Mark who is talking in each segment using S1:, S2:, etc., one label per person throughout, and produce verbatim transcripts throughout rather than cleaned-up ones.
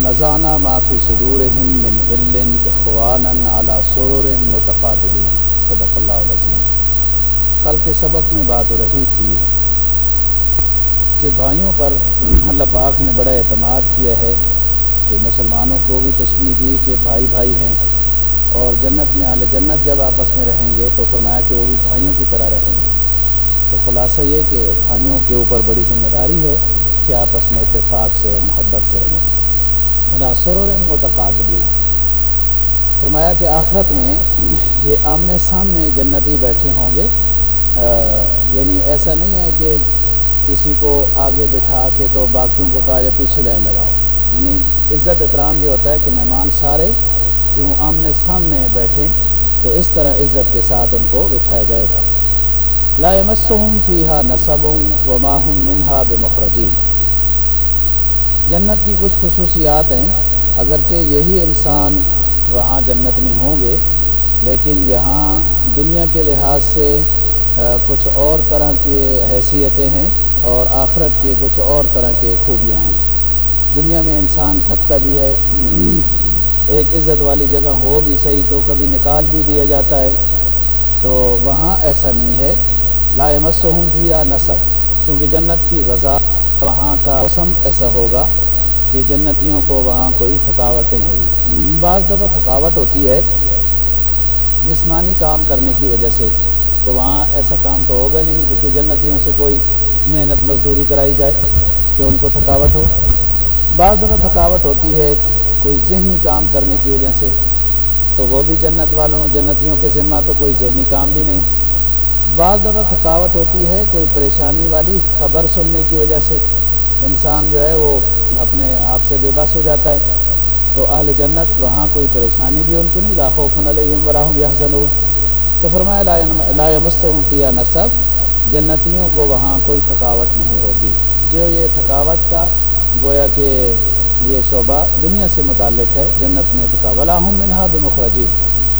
S1: ونزعنا ما فی صدورہم من غل اخوانا علی سرر متقابلین۔ صدق اللہ العظیم۔ کل کے سبق میں بات ہو رہی تھی کہ بھائیوں پر اللہ پاک نے بڑا اعتماد کیا ہے کہ مسلمانوں کو بھی تشبیہ دی کہ بھائی بھائی ہیں، اور جنت میں اہل جنت جب آپس میں رہیں گے تو فرمایا کہ وہ بھی بھائیوں کی طرح رہیں گے۔ تو خلاصہ یہ کہ بھائیوں کے اوپر بڑی ذمہ داری ہے کہ آپس میں اتفاق سے محبت سے رہیں۔ علی سرر متقابلین، فرمایا کہ آخرت میں یہ آمنے سامنے جنتی بیٹھے ہوں گے، یعنی ایسا نہیں ہے کہ کسی کو آگے بٹھا کے تو باقیوں کو کہا یا پیچھے لائن لگاؤ، یعنی عزت احترام یہ ہوتا ہے کہ مہمان سارے یوں آمنے سامنے بیٹھیں، تو اس طرح عزت کے ساتھ ان کو بٹھایا جائے گا۔ لا یمسہم فیہا نصب وما ہم منہا بمخرجین۔ جنت کی کچھ خصوصیات ہیں، اگرچہ یہی انسان وہاں جنت میں ہوں گے، لیکن یہاں دنیا کے لحاظ سے کچھ اور طرح کی حیثیتیں ہیں اور آخرت کے کچھ اور طرح کے خوبیاں ہیں۔ دنیا میں انسان تھکتا بھی ہے، ایک عزت والی جگہ ہو بھی صحیح تو کبھی نکال بھی دیا جاتا ہے، تو وہاں ایسا نہیں ہے۔ لا یمسہم فیہا نصب، کیونکہ جنت کی غذا وہاں کا موسم ایسا ہوگا کہ جنتیوں کو وہاں کوئی تھکاوٹ نہیں ہوگی۔ بعض دفعہ تھکاوٹ ہوتی ہے جسمانی کام کرنے کی وجہ سے، تو وہاں ایسا کام تو ہوگا نہیں کیونکہ جنتیوں سے کوئی محنت مزدوری کرائی جائے کہ ان کو تھکاوٹ ہو۔ بعض دفعہ تھکاوٹ ہوتی ہے کوئی ذہنی کام کرنے کی وجہ سے، تو وہ بھی جنت والوں جنتیوں کے ذمہ تو کوئی ذہنی کام بھی نہیں۔ بعض دفعہ تھکاوٹ ہوتی ہے کوئی پریشانی والی خبر سننے کی وجہ سے، انسان جو ہے وہ اپنے آپ سے بے بس ہو جاتا ہے، تو اہل جنت وہاں کوئی پریشانی بھی ان کو نہیں، لا خوف علیہم ولا ہم یحزنون۔ تو فرمایا لا یمسہم فیہا نصب، جنتیوں کو وہاں کوئی تھکاوٹ نہیں ہوگی۔ جو یہ تھکاوٹ کا گویا کہ یہ شعبہ دنیا سے متعلق ہے، جنت میں تھکا ولا ہم منہا بمخرجین۔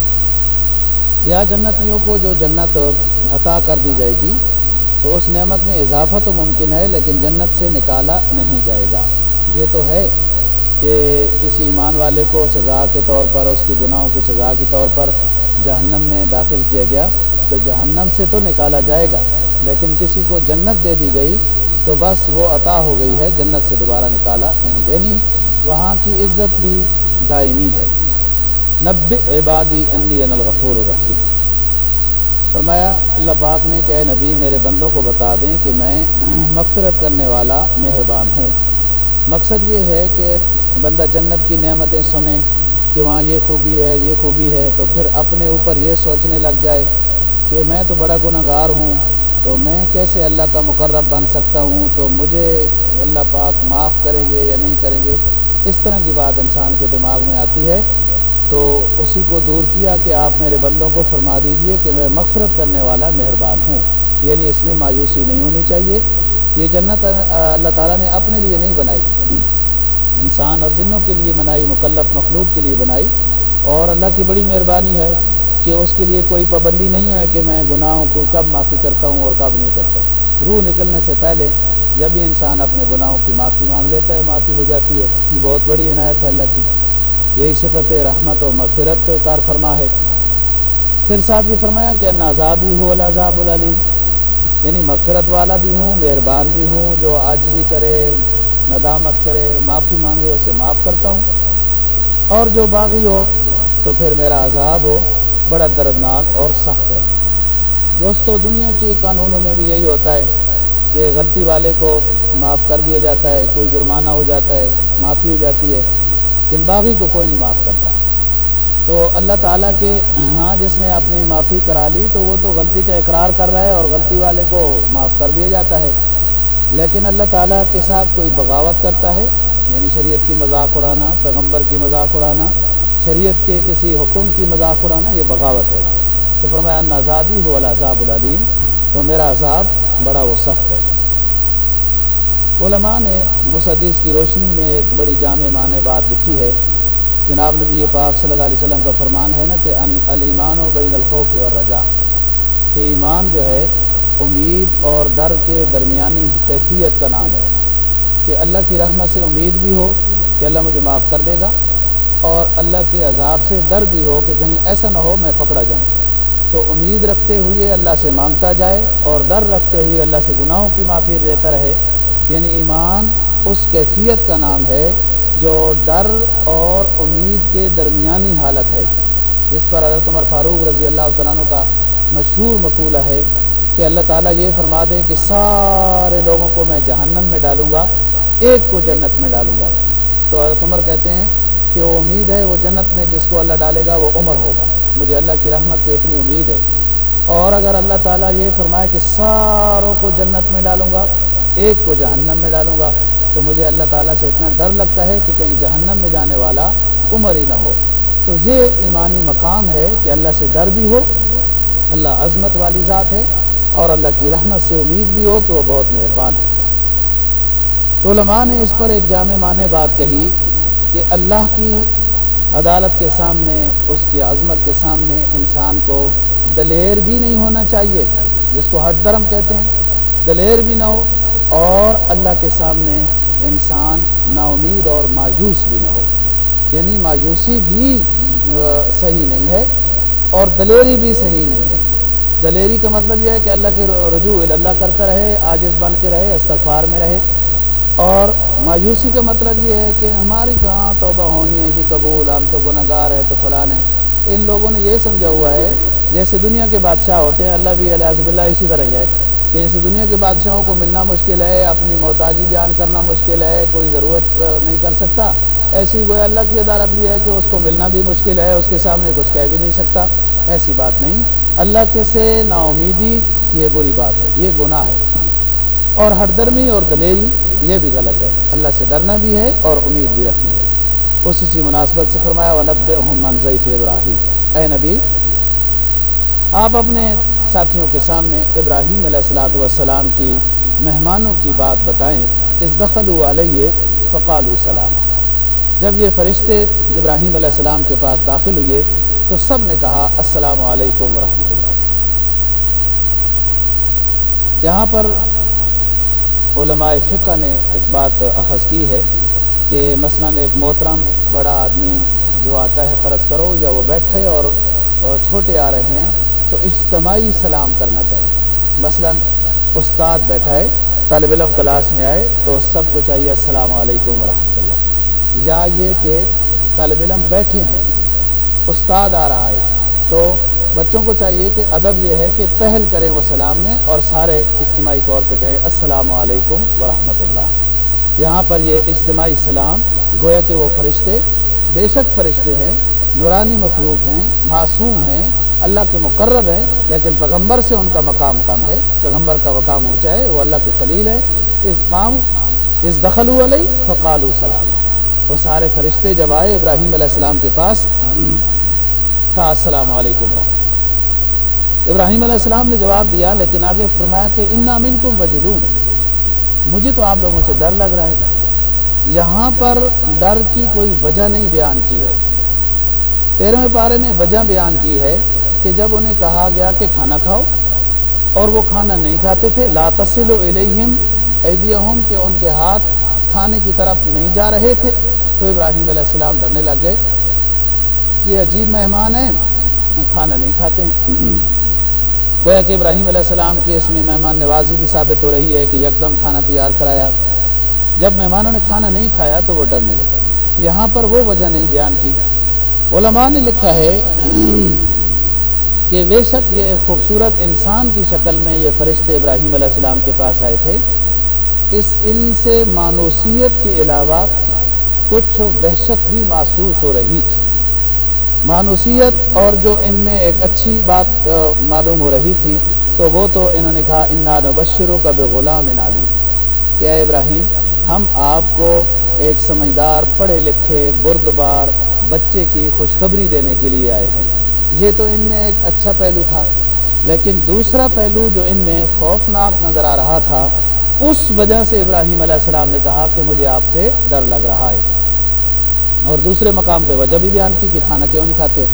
S1: یا جنتیوں کو جو جنت عطا کر دی جائے گی تو اس نعمت میں اضافہ تو ممکن ہے، لیکن جنت سے نکالا نہیں جائے گا۔ یہ تو ہے کہ کسی ایمان والے کو سزا کے طور پر، اس کے گناہوں کی سزا کے طور پر جہنم میں داخل کیا گیا تو جہنم سے تو نکالا جائے گا، لیکن کسی کو جنت دے دی گئی تو بس وہ عطا ہو گئی ہے، جنت سے دوبارہ نکالا نہیں، یعنی وہاں کی عزت بھی دائمی ہے۔ نبئ عبادی انی انا الغفور الرحیم، فرمایا اللہ پاک نے کہ اے نبی میرے بندوں کو بتا دیں کہ میں مغفرت کرنے والا مہربان ہوں۔ مقصد یہ ہے کہ بندہ جنت کی نعمتیں سنے کہ وہاں یہ خوبی ہے یہ خوبی ہے، تو پھر اپنے اوپر یہ سوچنے لگ جائے کہ میں تو بڑا گناہ گار ہوں، تو میں کیسے اللہ کا مقرب بن سکتا ہوں، تو مجھے اللہ پاک معاف کریں گے یا نہیں کریں گے، اس طرح کی بات انسان کے دماغ میں آتی ہے۔ تو اسی کو دور کیا کہ آپ میرے بندوں کو فرما دیجئے کہ میں مغفرت کرنے والا مہربان ہوں، یعنی اس میں مایوسی نہیں ہونی چاہیے۔ یہ جنت اللہ تعالیٰ نے اپنے لیے نہیں بنائی، انسان اور جنوں کے لیے بنائی، مکلف مخلوق کے لیے بنائی، اور اللہ کی بڑی مہربانی ہے کہ اس کے لیے کوئی پابندی نہیں ہے کہ میں گناہوں کو کب معافی کرتا ہوں اور کب نہیں کرتا ہوں۔ روح نکلنے سے پہلے جب بھی انسان اپنے گناہوں کی معافی مانگ لیتا ہے معافی ہو جاتی ہے، یہ بہت بڑی عنایت ہے اللہ کی، یہی صفت رحمت و مغفرت کار فرما ہے۔ پھر ساتھ یہ فرمایا کہ عذابی ہو العذاب العلیم، یعنی مغفرت والا بھی ہوں، مہربان بھی ہوں، جو عاجزی کرے ندامت کرے معافی مانگے اسے معاف کرتا ہوں، اور جو باغی ہو تو پھر میرا عذاب ہو بڑا دردناک اور سخت ہے۔ دوستو دنیا کے قانونوں میں بھی یہی ہوتا ہے کہ غلطی والے کو معاف کر دیا جاتا ہے، کوئی جرمانہ ہو جاتا ہے، معافی ہو جاتی ہے، لیکن باغی کو کوئی نہیں معاف کرتا۔ تو اللہ تعالیٰ کے ہاں جس نے اپنی معافی کرا لی تو وہ تو غلطی کا اقرار کر رہا ہے اور غلطی والے کو معاف کر دیا جاتا ہے، لیکن اللہ تعالیٰ کے ساتھ کوئی بغاوت کرتا ہے، یعنی شریعت کی مذاق اڑانا، پیغمبر کی مذاق اڑانا، شریعت کے کسی حکم کی مذاق اڑانا، یہ بغاوت ہے۔ تو فرمایا ان عذابی هو العذاب العلیم، تو میرا عذاب بڑا وہ سخت ہے۔ علماء نے اس حدیث کی روشنی میں ایک بڑی جامع معنی بات لکھی ہے۔ جناب نبی پاک صلی اللہ علیہ وسلم کا فرمان ہے نا کہ الایمان بین الخوف والرجاء، کہ ایمان جو ہے امید اور ڈر کے درمیانی کیفیت کا نام ہے، کہ اللہ کی رحمت سے امید بھی ہو کہ اللہ مجھے معاف کر دے گا، اور اللہ کے عذاب سے ڈر بھی ہو کہ کہیں ایسا نہ ہو میں پکڑا جاؤں، تو امید رکھتے ہوئے اللہ سے مانگتا جائے اور ڈر رکھتے ہوئے اللہ سے گناہوں کی معافی لیتا رہے۔ یعنی ایمان اس کیفیت کا نام ہے جو ڈر اور امید کے درمیانی حالت ہے، جس پر حضرت عمر فاروق رضی اللہ تعالیٰ عنہ کا مشہور مقولہ ہے کہ اللہ تعالیٰ یہ فرما دے کہ سارے لوگوں کو میں جہنم میں ڈالوں گا، ایک کو جنت میں ڈالوں گا، تو حضرت عمر کہتے ہیں کہ وہ امید ہے وہ جنت میں جس کو اللہ ڈالے گا وہ عمر ہوگا، مجھے اللہ کی رحمت پہ اتنی امید ہے۔ اور اگر اللہ تعالیٰ یہ فرمائے کہ ساروں کو جنت میں ڈالوں گا، ایک کو جہنم میں ڈالوں گا، تو مجھے اللہ تعالیٰ سے اتنا ڈر لگتا ہے کہ کہیں جہنم میں جانے والا عمر ہی نہ ہو۔ تو یہ ایمانی مقام ہے کہ اللہ سے ڈر بھی ہو، اللہ عظمت والی ذات ہے، اور اللہ کی رحمت سے امید بھی ہو کہ وہ بہت مہربان ہے۔ تو علماء نے اس پر ایک جامع معنی بات کہی کہ اللہ کی عدالت کے سامنے، اس کی عظمت کے سامنے انسان کو دلیر بھی نہیں ہونا چاہیے، جس کو ہٹ درم کہتے ہیں، دلیر بھی نہ ہو، اور اللہ کے سامنے انسان نا امید اور مایوس بھی نہ ہو۔ یعنی مایوسی بھی صحیح نہیں ہے اور دلیری بھی صحیح نہیں ہے۔ دلیری کا مطلب یہ ہے کہ اللہ کے رجوع اللہ کرتا رہے، عاجز بن کے رہے، استغفار میں رہے، اور مایوسی کا مطلب یہ ہے کہ ہماری کہاں توبہ ہونی ہے جی قبول، ہم تو گناہ گار ہیں تو فلاں ہیں۔ ان لوگوں نے یہ سمجھا ہوا ہے جیسے دنیا کے بادشاہ ہوتے ہیں، اللہ بھی علیہ باللہ اسی طرح ہی ہے کہ جیسے دنیا کے بادشاہوں کو ملنا مشکل ہے، اپنی محتاجی بیان کرنا مشکل ہے، کوئی ضرورت نہیں کر سکتا، ایسی کوئی اللہ کی عدالت بھی ہے کہ اس کو ملنا بھی مشکل ہے، اس کے سامنے کچھ کہہ بھی نہیں سکتا۔ ایسی بات نہیں، اللہ کے سے نا امیدی یہ بری بات ہے، یہ گناہ ہے، اور ہر درمی اور دلیری یہ بھی غلط ہے۔ اللہ سے ڈرنا بھی ہے اور امید بھی رکھنی ہے۔ اسی سی مناسبت سے فرمایا وَنَبِّئْهُمْ عَنْ ضَيْفِ إِبْرَاهِيمَ، اے نبی آپ اپنے ساتھیوں کے سامنے ابراہیم علیہ الصلوۃ والسلام کی مہمانوں کی بات بتائیں۔ اذ دخلوا علیہ فقالوا سلاما، جب یہ فرشتے ابراہیم علیہ السلام کے پاس داخل ہوئے تو سب نے کہا السلام علیکم ورحمۃ اللہ۔ یہاں پر علماء فقہ نے ایک بات اخذ کی ہے کہ مثلا ایک محترم بڑا آدمی جو آتا ہے، فرض کرو یا وہ بیٹھے اور چھوٹے آ رہے ہیں تو اجتماعی سلام کرنا چاہیے۔ مثلا استاد بیٹھا ہے، طالب علم کلاس میں آئے تو سب کو چاہیے السلام علیکم ورحمۃ اللہ، یا یہ کہ طالب علم بیٹھے ہیں، استاد آ رہا ہے تو بچوں کو چاہیے کہ ادب یہ ہے کہ پہل کریں وہ سلام میں، اور سارے اجتماعی طور پہ کہیں السلام علیکم ورحمۃ اللہ۔ یہاں پر یہ اجتماعی سلام گویا کہ وہ فرشتے، بے شک فرشتے ہیں، نورانی مخلوق ہیں، معصوم ہیں، اللہ کے مقرب ہیں، لیکن پیغمبر سے ان کا مقام کم ہے، پیغمبر کا مقام اونچا ہے، وہ اللہ کے خلیل ہے۔ اس قام اس دخلوا علیہ فقالوا سلاما، وہ سارے فرشتے جب آئے ابراہیم علیہ السلام کے پاس کہا السلام علیکم ورحمۃ اللہ۔ ابراہیم علیہ السلام نے جواب دیا، لیکن آگے فرمایا کہ انا منکم وجلون، مجھے تو آپ لوگوں سے ڈر لگ رہا ہے۔ یہاں پر ڈر کی کوئی وجہ نہیں بیان کی ہے۔ تیرہویں پارے میں وجہ بیان کی ہے کہ جب انہیں کہا گیا کہ کھانا کھاؤ اور وہ کھانا نہیں کھاتے تھے، لا تصلوا الیہم ایدیہم، کہ ان کے ہاتھ کھانے کی طرف نہیں جا رہے تھے، تو ابراہیم علیہ السلام ڈرنے لگ گئے، یہ عجیب مہمان ہیں، کھانا نہیں کھاتے ہیں۔ گویا کہ ابراہیم علیہ السلام کی اس میں مہمان نوازی بھی ثابت ہو رہی ہے کہ یکدم کھانا تیار کرایا، جب مہمانوں نے کھانا نہیں کھایا تو وہ ڈرنے لگا۔ یہاں پر وہ وجہ نہیں بیان کی۔ علماء نے لکھا ہے کہ بے شک یہ خوبصورت انسان کی شکل میں یہ فرشتے ابراہیم علیہ السلام کے پاس آئے تھے، اس ان سے مانوسیت کے علاوہ کچھ وحشت بھی محسوس ہو رہی تھی۔ مانوسیت اور جو ان میں ایک اچھی بات معلوم ہو رہی تھی تو وہ تو انہوں نے کہا انا نبشرک بغلام علیم، کہ اے ابراہیم ہم آپ کو ایک سمجھدار پڑھے لکھے بردبار بچے کی خوشخبری دینے کے لیے آئے ہیں۔ یہ تو ان میں ایک اچھا پہلو تھا، لیکن دوسرا پہلو جو ان میں خوفناک نظر آ رہا تھا، اس وجہ سے ابراہیم علیہ السلام نے کہا کہ مجھے آپ سے ڈر لگ رہا ہے، اور دوسرے مقام پہ وجہ بھی بیان کی کہ کھانا کیوں نہیں کھاتے۔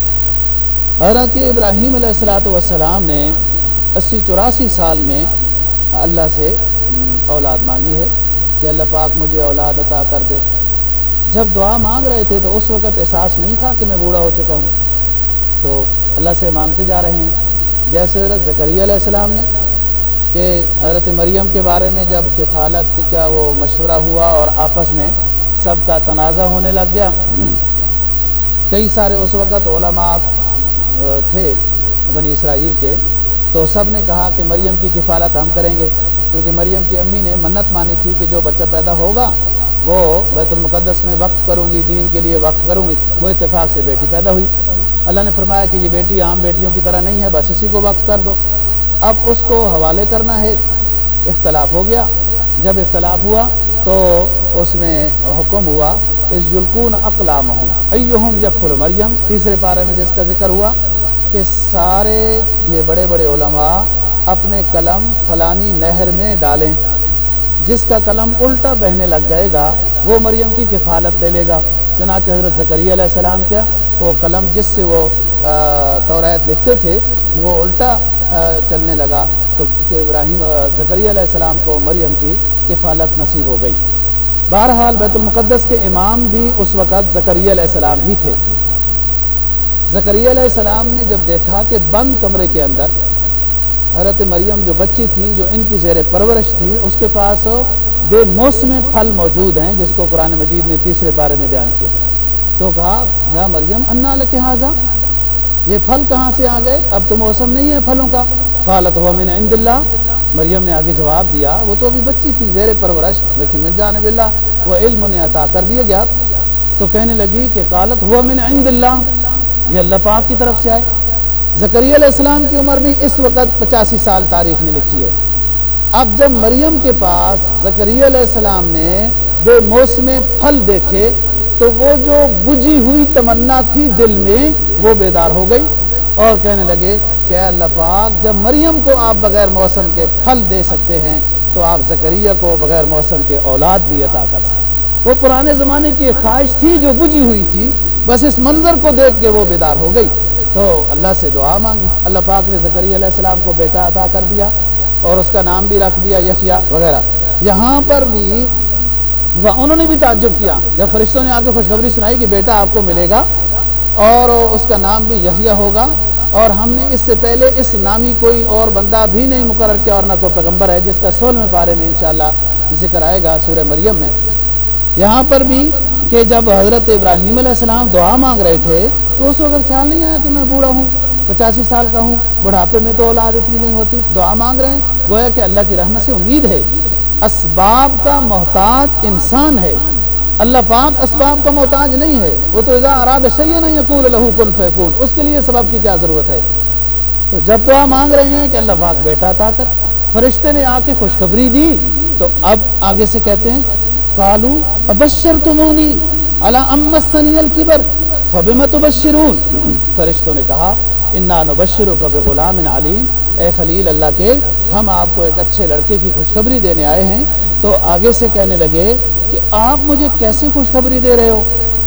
S1: حالانکہ ابراہیم علیہ الصلوۃ والسلام نے اسی چوراسی سال میں اللہ سے اولاد مانگی ہے کہ اللہ پاک مجھے اولاد عطا کر دے، جب دعا مانگ رہے تھے تو اس وقت احساس نہیں تھا کہ میں بوڑھا ہو چکا ہوں، تو اللہ سے مانگتے جا رہے ہیں۔ جیسے حضرت زکریا علیہ السلام نے کہ حضرت مریم کے بارے میں جب کفالت کا وہ مشورہ ہوا اور آپس میں سب کا تنازع ہونے لگ گیا، کئی سارے اس وقت علماء تھے بنی اسرائیل کے، تو سب نے کہا کہ مریم کی کفالت ہم کریں گے، کیونکہ مریم کی امی نے منت مانی تھی کہ جو بچہ پیدا ہوگا وہ بیت المقدس میں وقف کروں گی، دین کے لیے وقف کروں گی۔ وہ اتفاق سے بیٹی پیدا ہوئی۔ اللہ نے فرمایا کہ یہ بیٹی عام بیٹیوں کی طرح نہیں ہے، بس اسی کو وقف کر دو۔ اب اس کو حوالے کرنا ہے، اختلاف ہو گیا۔ جب اختلاف ہوا تو اس میں حکم ہوا اذ یلقون اقلامہم ایہم یکفل مریم، تیسرے پارے میں جس کا ذکر ہوا کہ سارے یہ بڑے بڑے علماء اپنے قلم فلانی نہر میں ڈالیں، جس کا قلم الٹا بہنے لگ جائے گا وہ مریم کی کفالت لے لے گا۔ چنانچہ حضرت زکریا علیہ السلام کیا وہ قلم جس سے وہ توریت لکھتے تھے وہ الٹا چلنے لگا، تو کہ ابراہیم زکریا علیہ السلام کو مریم کی کفالت نصیب ہو گئی۔ بہرحال بیت المقدس کے امام بھی اس وقت زکریا علیہ السلام ہی تھے۔ زکریا علیہ السلام نے جب دیکھا کہ بند کمرے کے اندر حضرت مریم جو بچی تھی، جو ان کی زیر پرورش تھی، اس کے پاس بے موسم پھل موجود ہیں، جس کو قرآن مجید نے تیسرے پارے میں بیان کیا، تو کہا یا مریم انا لک ھذا، یہ پھل کہاں سے آ گئے؟ اب تو موسم نہیں ہے پھلوں کا۔ قالت هو من عند اللہ، مریم نے آگے جواب دیا وہ تو ابھی بچی تھی زیر پرورش، لیکن من جانب اللہ، وہ علم انہیں عطا کر دیا گیا۔ تو کہنے لگی کہ قالت هو من عند اللہ، یہ اللہ پاک کی طرف سے آئے۔ زکریا علیہ السلام کی عمر بھی اس وقت پچاسی سال تاریخ نے لکھی ہے۔ اب جب مریم کے پاس زکریا علیہ السلام نے بے موسم پھل دیکھے تو وہ جو بجھی ہوئی تمنا تھی دل میں وہ بیدار ہو گئی، اور کہنے لگے کہ اے اللہ پاک، جب مریم کو آپ بغیر موسم کے پھل دے سکتے ہیں تو آپ زکریا کو بغیر موسم کے اولاد بھی عطا کر سکتے۔ وہ پرانے زمانے کی خواہش تھی جو بجھی ہوئی تھی، بس اس منظر کو دیکھ کے وہ بیدار ہو گئی، تو اللہ سے دعا مانگی۔ اللہ پاک نے زکریا علیہ السلام کو بیٹا عطا کر دیا اور اس کا نام بھی رکھ دیا یحییٰ وغیرہ۔ یہاں پر بھی انہوں نے بھی تعجب کیا جب فرشتوں نے آ کے خوشخبری سنائی کہ بیٹا آپ کو ملے گا اور اس کا نام بھی یحییٰ ہوگا، اور ہم نے اس سے پہلے اس نامی کوئی اور بندہ بھی نہیں مقرر کیا اور نہ کوئی پیغمبر ہے، جس کا سولہویں پارے میں انشاءاللہ ذکر آئے گا سورہ مریم میں۔ یہاں پر بھی کہ جب حضرت ابراہیم علیہ السلام دعا مانگ رہے تھے تو اس وقت خیال نہیں آیا کہ میں بوڑھا ہوں، پچاسی سال کا ہوں، بڑھاپے میں تو اولاد اتنی نہیں ہوتی۔ دعا مانگ رہے ہیں، گویا کہ اللہ کی رحمت سے امید ہے۔ اسباب کا محتاج انسان ہے، اللہ پاک اسباب کا محتاج نہیں ہے۔ وہ تو اذا اراد شیئا یقول له کن فیکون، اس کے لیے سبب کی کیا ضرورت ہے؟ تو جب دعا مانگ رہے ہیں کہ اللہ پاک بیٹا عطا کر، فرشتے نے آ کے خوشخبری دی، تو اب آگے سے کہتے ہیں قالوا ابشرتمونی علی ان مسنی الکبر فبم تبشرون، فرشتوں نے کہا انا نبشرک بغلام علیم، اے خلیل اللہ کے ہم آپ کو ایک اچھے لڑکے کی خوشخبری دینے آئے ہیں۔ تو آگے سے کہنے لگے کہ آپ مجھے کیسی خوشخبری دے رہے ہو؟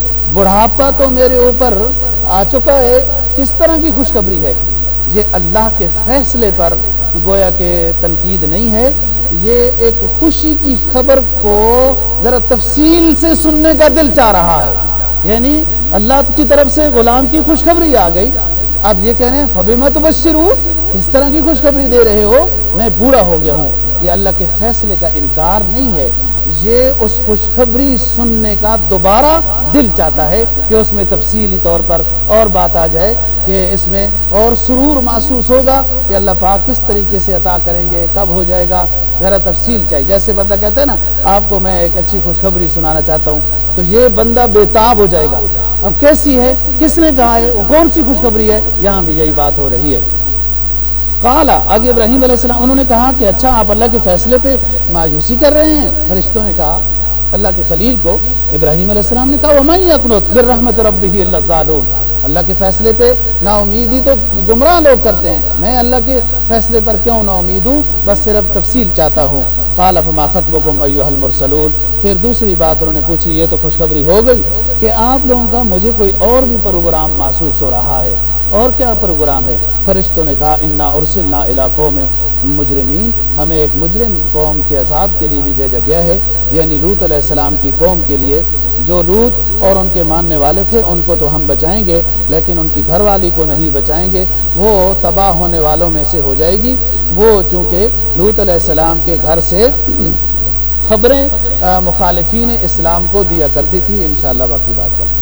S1: بڑھاپا تو میرے اوپر آ چکا ہے، کس طرح کی خوشخبری ہے؟ یہ اللہ کے فیصلے پر گویا کہ تنقید نہیں ہے، یہ ایک خوشی کی خبر کو ذرا تفصیل سے سننے کا دل چاہ رہا ہے، یعنی اللہ کی طرف سے غلام کی خوشخبری آ گئی۔ اب یہ کہہ رہے ہیں فبما تبشرون، کس طرح کی خوشخبری دے رہے ہو؟ میں بوڑھا ہو گیا ہوں۔ یہ اللہ کے فیصلے کا انکار نہیں ہے، یہ اس خوشخبری سننے کا دوبارہ دل چاہتا ہے کہ اس میں تفصیلی طور پر اور بات آ جائے، کہ اس میں اور سرور محسوس ہوگا کہ اللہ پاک کس طریقے سے عطا کریں گے، کب ہو جائے گا، ذرا تفصیل چاہیے۔ جیسے بندہ کہتا ہے نا آپ کو میں ایک اچھی خوشخبری سنانا چاہتا ہوں، تو یہ بندہ بےتاب ہو جائے گا۔ اب کیسی ہے، کس نے کہا ہے، وہ کون سی خوشخبری ہے؟ یہاں بھی یہی بات ہو رہی ہے۔ قالا، آگے ابراہیم علیہ السلام انہوں نے کہا کہ اچھا آپ اللہ کے فیصلے پہ مایوسی کر رہے ہیں؟ فرشتوں نے کہا اللہ کے خلیل کو، ابراہیم علیہ السلام نے کہا وَمَن يَقْنُطْ مِن رَحْمَتِ رَبِّهِ إِلَّا الضَّالُونَ، اللہ کے فیصلے پہ نا امیدی تو گمراہ لوگ کرتے ہیں، میں اللہ کے فیصلے پر کیوں نا امید ہوں، بس صرف تفصیل چاہتا ہوں۔ قال فما خطبكم أيها المرسلون، پھر دوسری بات انہوں نے پوچھی، یہ تو خوشخبری ہو گئی کہ آپ لوگوں کا مجھے کوئی اور بھی پروگرام محسوس ہو رہا ہے، اور کیا پروگرام ہے؟ فرشتوں نے کہا انا ارسلنا الی قوم مجرمین، ہمیں ایک مجرم قوم کے عذاب کے لیے بھی بھیجا گیا ہے، یعنی لوط علیہ السلام کی قوم کے لیے۔ جو لوط اور ان کے ماننے والے تھے ان کو تو ہم بچائیں گے، لیکن ان کی گھر والی کو نہیں بچائیں گے، وہ تباہ ہونے والوں میں سے ہو جائے گی۔ وہ چونکہ لوط علیہ السلام کے گھر سے خبریں مخالفین اسلام کو دیا کرتی تھی۔ انشاءاللہ باقی بات کریں۔